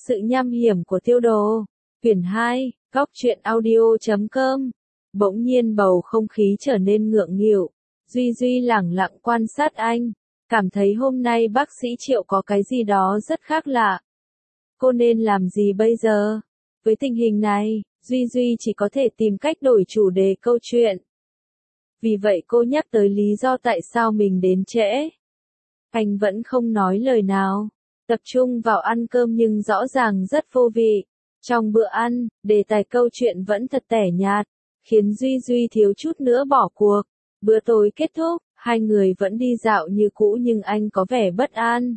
Sự nham hiểm của tiêu đồ. Quyển 2, góc truyện audio.com. Bỗng nhiên bầu không khí trở nên ngượng nghịu. Duy Duy lẳng lặng quan sát anh. Cảm thấy hôm nay bác sĩ Triệu có cái gì đó rất khác lạ. Cô nên làm gì bây giờ? Với tình hình này, Duy Duy chỉ có thể tìm cách đổi chủ đề câu chuyện. Vì vậy cô nhắc tới lý do tại sao mình đến trễ. Anh vẫn không nói lời nào. Tập trung vào ăn cơm nhưng rõ ràng rất vô vị. Trong bữa ăn, đề tài câu chuyện vẫn thật tẻ nhạt, khiến Duy Duy thiếu chút nữa bỏ cuộc. Bữa tối kết thúc, hai người vẫn đi dạo như cũ nhưng anh có vẻ bất an.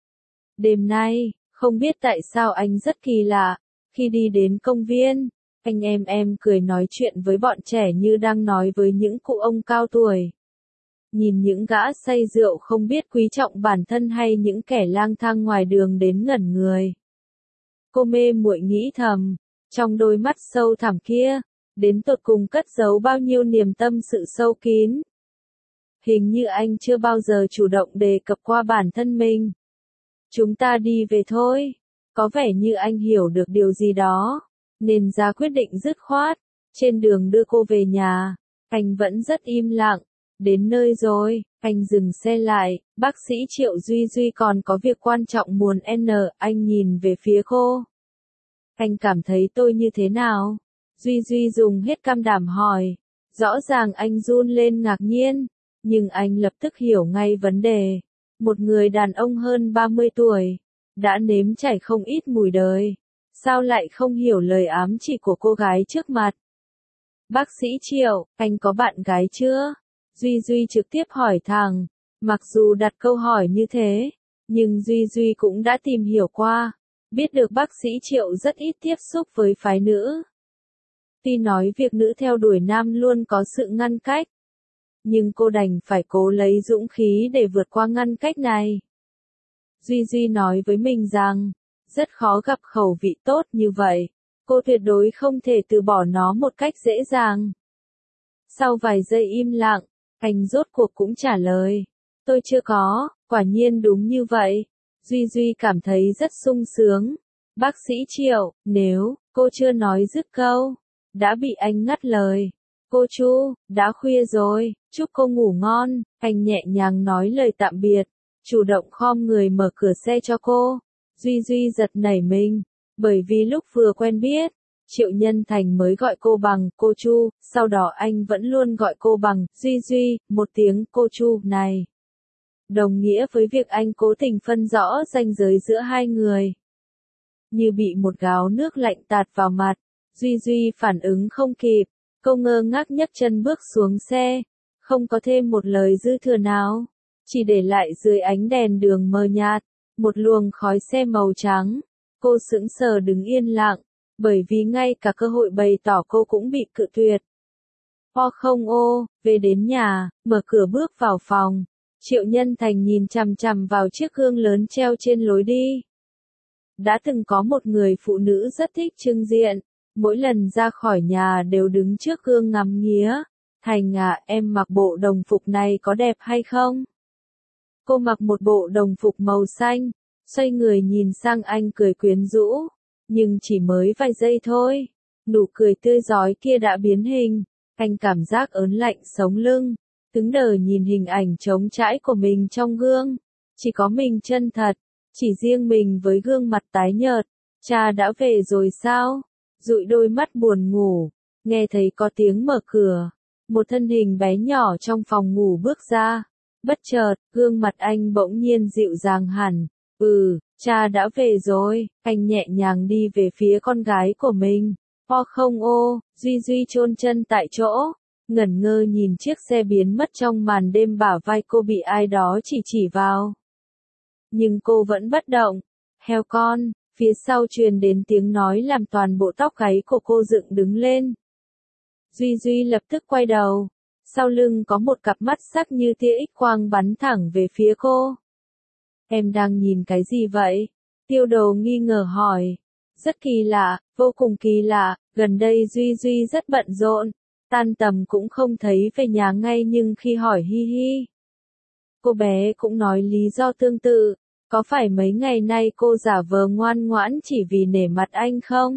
Đêm nay, không biết tại sao anh rất kỳ lạ. Khi đi đến công viên, anh em cười nói chuyện với bọn trẻ như đang nói với những cụ ông cao tuổi. Nhìn những gã say rượu không biết quý trọng bản thân hay những kẻ lang thang ngoài đường đến ngẩn người. Cô mê muội nghĩ thầm, trong đôi mắt sâu thẳm kia, đến tột cùng cất giấu bao nhiêu niềm tâm sự sâu kín. Hình như anh chưa bao giờ chủ động đề cập qua bản thân mình. Chúng ta đi về thôi. Có vẻ như anh hiểu được điều gì đó, nên ra quyết định dứt khoát. Trên đường đưa cô về nhà, anh vẫn rất im lặng. Đến nơi rồi, anh dừng xe lại, bác sĩ Triệu Duy Duy còn có việc quan trọng muốn anh nhìn về phía cô. Anh cảm thấy tôi như thế nào? Duy Duy dùng hết can đảm hỏi. Rõ ràng anh run lên ngạc nhiên, nhưng anh lập tức hiểu ngay vấn đề. Một người đàn ông hơn 30 tuổi, đã nếm trải không ít mùi đời. Sao lại không hiểu lời ám chỉ của cô gái trước mặt? Bác sĩ Triệu, anh có bạn gái chưa? Duy Duy trực tiếp hỏi thẳng. Mặc dù đặt câu hỏi như thế, nhưng Duy Duy cũng đã tìm hiểu qua. Biết được bác sĩ Triệu rất ít tiếp xúc với phái nữ. Tuy nói việc nữ theo đuổi nam luôn có sự ngăn cách, nhưng cô đành phải cố lấy dũng khí để vượt qua ngăn cách này. Duy Duy nói với mình rằng, rất khó gặp khẩu vị tốt như vậy. Cô tuyệt đối không thể từ bỏ nó một cách dễ dàng. Sau vài giây im lặng, anh rốt cuộc cũng trả lời. Tôi chưa có, quả nhiên đúng như vậy. Duy Duy cảm thấy rất sung sướng. Bác sĩ Triệu, nếu cô chưa nói dứt câu, đã bị anh ngắt lời. Cô Chu, đã khuya rồi, chúc cô ngủ ngon. Anh nhẹ nhàng nói lời tạm biệt, chủ động khom người mở cửa xe cho cô. Duy Duy giật nảy mình, bởi vì lúc vừa quen biết, Triệu Nhân Thành mới gọi cô bằng cô Chu, sau đó anh vẫn luôn gọi cô bằng Duy Duy, một tiếng cô Chu này đồng nghĩa với việc anh cố tình phân rõ ranh giới giữa hai người. Như bị một gáo nước lạnh tạt vào mặt, Duy Duy phản ứng không kịp, cô ngơ ngác nhấc chân bước xuống xe, không có thêm một lời dư thừa nào, chỉ để lại dưới ánh đèn đường mờ nhạt, một luồng khói xe màu trắng. Cô sững sờ đứng yên lặng, bởi vì ngay cả cơ hội bày tỏ cô cũng bị cự tuyệt. Về đến nhà, mở cửa bước vào phòng. Triệu Nhân Thành nhìn chằm chằm vào chiếc gương lớn treo trên lối đi. Đã từng có một người phụ nữ rất thích trưng diện, mỗi lần ra khỏi nhà đều đứng trước gương ngắm nghía. Thành à, em mặc bộ đồng phục này có đẹp hay không? Cô mặc một bộ đồng phục màu xanh, xoay người nhìn sang anh cười quyến rũ. Nhưng chỉ mới vài giây thôi, nụ cười tươi rói kia đã biến hình. Anh cảm giác ớn lạnh sống lưng, cứng đờ nhìn hình ảnh trống trải của mình trong gương. Chỉ có mình chân thật, chỉ riêng mình với gương mặt tái nhợt. Cha đã về rồi sao? Dụi đôi mắt buồn ngủ, nghe thấy có tiếng mở cửa. Một thân hình bé nhỏ trong phòng ngủ bước ra. Bất chợt, gương mặt anh bỗng nhiên dịu dàng hẳn. Cha đã về rồi. Anh nhẹ nhàng đi về phía con gái của mình. Duy Duy chôn chân tại chỗ, ngẩn ngơ nhìn chiếc xe biến mất trong màn đêm, bả vai cô bị ai đó chỉ vào. Nhưng cô vẫn bất động. Heo con, phía sau truyền đến tiếng nói làm toàn bộ tóc gáy của cô dựng đứng lên. Duy Duy lập tức quay đầu. Sau lưng có một cặp mắt sắc như tia X quang bắn thẳng về phía cô. Em đang nhìn cái gì vậy? Tiêu Đồ nghi ngờ hỏi. Rất kỳ lạ, vô cùng kỳ lạ, gần đây Duy Duy rất bận rộn, tan tầm cũng không thấy về nhà ngay, nhưng khi hỏi hi hi, cô bé cũng nói lý do tương tự. Có phải mấy ngày nay cô giả vờ ngoan ngoãn chỉ vì nể mặt anh không?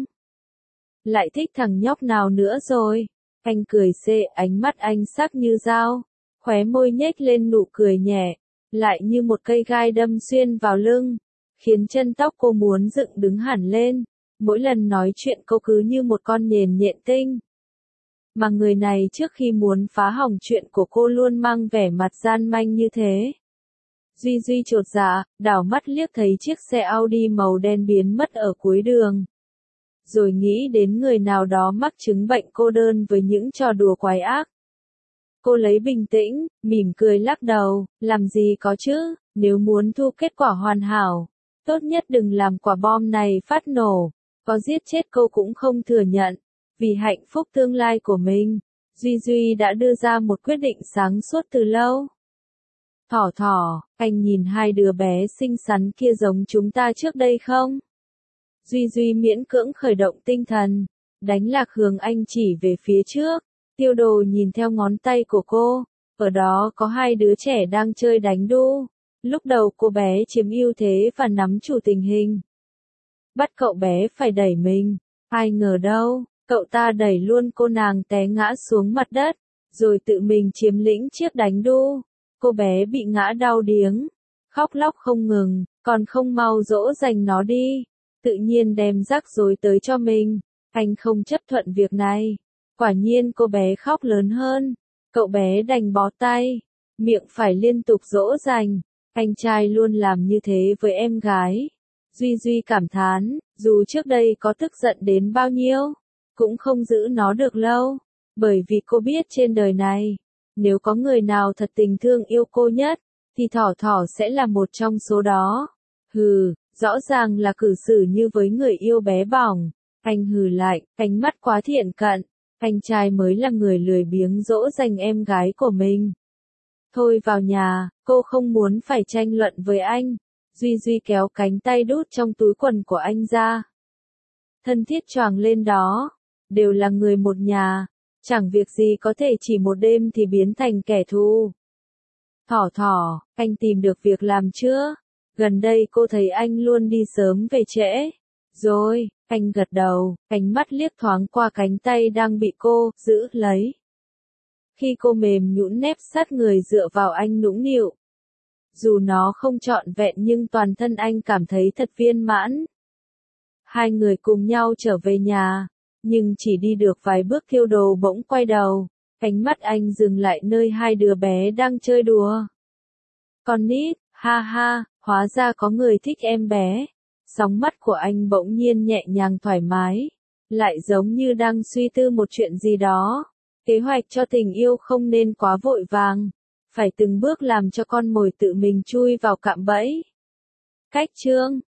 Lại thích thằng nhóc nào nữa rồi? Anh cười xê, ánh mắt anh sắc như dao, khóe môi nhếch lên nụ cười nhẹ, lại như một cây gai đâm xuyên vào lưng, khiến chân tóc cô muốn dựng đứng hẳn lên. Mỗi lần nói chuyện cô cứ như một con nhện nhện tinh. Mà người này trước khi muốn phá hỏng chuyện của cô luôn mang vẻ mặt gian manh như thế. Duy Duy chột dạ, đảo mắt liếc thấy chiếc xe Audi màu đen biến mất ở cuối đường. Rồi nghĩ đến người nào đó mắc chứng bệnh cô đơn với những trò đùa quái ác. Cô lấy bình tĩnh, mỉm cười lắc đầu, làm gì có chứ, nếu muốn thu kết quả hoàn hảo, tốt nhất đừng làm quả bom này phát nổ, có giết chết cô cũng không thừa nhận. Vì hạnh phúc tương lai của mình, Duy Duy đã đưa ra một quyết định sáng suốt từ lâu. Thỏ thỏ, anh nhìn hai đứa bé xinh xắn kia giống chúng ta trước đây không? Duy Duy miễn cưỡng khởi động tinh thần, đánh lạc hướng anh chỉ về phía trước. Tiêu Đồ nhìn theo ngón tay của cô, ở đó có hai đứa trẻ đang chơi đánh đu. Lúc đầu cô bé chiếm ưu thế và nắm chủ tình hình. Bắt cậu bé phải đẩy mình, ai ngờ đâu, cậu ta đẩy luôn cô nàng té ngã xuống mặt đất, rồi tự mình chiếm lĩnh chiếc đánh đu. Cô bé bị ngã đau điếng, khóc lóc không ngừng, còn không mau dỗ dành nó đi, tự nhiên đem rắc rối tới cho mình. Anh không chấp thuận việc này. Quả nhiên cô bé khóc lớn hơn, cậu bé đành bó tay, miệng phải liên tục dỗ dành. Anh trai luôn làm như thế với em gái. Duy Duy cảm thán, dù trước đây có tức giận đến bao nhiêu, cũng không giữ nó được lâu, bởi vì cô biết trên đời này, nếu có người nào thật tình thương yêu cô nhất, thì Thỏ Thỏ sẽ là một trong số đó. Hừ, rõ ràng là cử xử như với người yêu bé bỏng. Anh hừ lại, ánh mắt quá thiện cận. Anh trai mới là người lười biếng dỗ dành em gái của mình. Thôi vào nhà, cô không muốn phải tranh luận với anh. Duy Duy kéo cánh tay đút trong túi quần của anh ra. Thân thiết choàng lên đó, đều là người một nhà, chẳng việc gì có thể chỉ một đêm thì biến thành kẻ thù. Thỏ thỏ, anh tìm được việc làm chưa? Gần đây cô thấy anh luôn đi sớm về trễ. Rồi, anh gật đầu, ánh mắt liếc thoáng qua cánh tay đang bị cô giữ lấy. Khi cô mềm nhũn nép sát người dựa vào anh nũng nịu. Dù nó không trọn vẹn nhưng toàn thân anh cảm thấy thật viên mãn. Hai người cùng nhau trở về nhà, nhưng chỉ đi được vài bước Tiêu Đồ bỗng quay đầu, ánh mắt anh dừng lại nơi hai đứa bé đang chơi đùa. Con nít, ha ha, hóa ra có người thích em bé. Sóng mắt của anh bỗng nhiên nhẹ nhàng thoải mái, lại giống như đang suy tư một chuyện gì đó. Kế hoạch cho tình yêu không nên quá vội vàng, phải từng bước làm cho con mồi tự mình chui vào cạm bẫy. Cách chương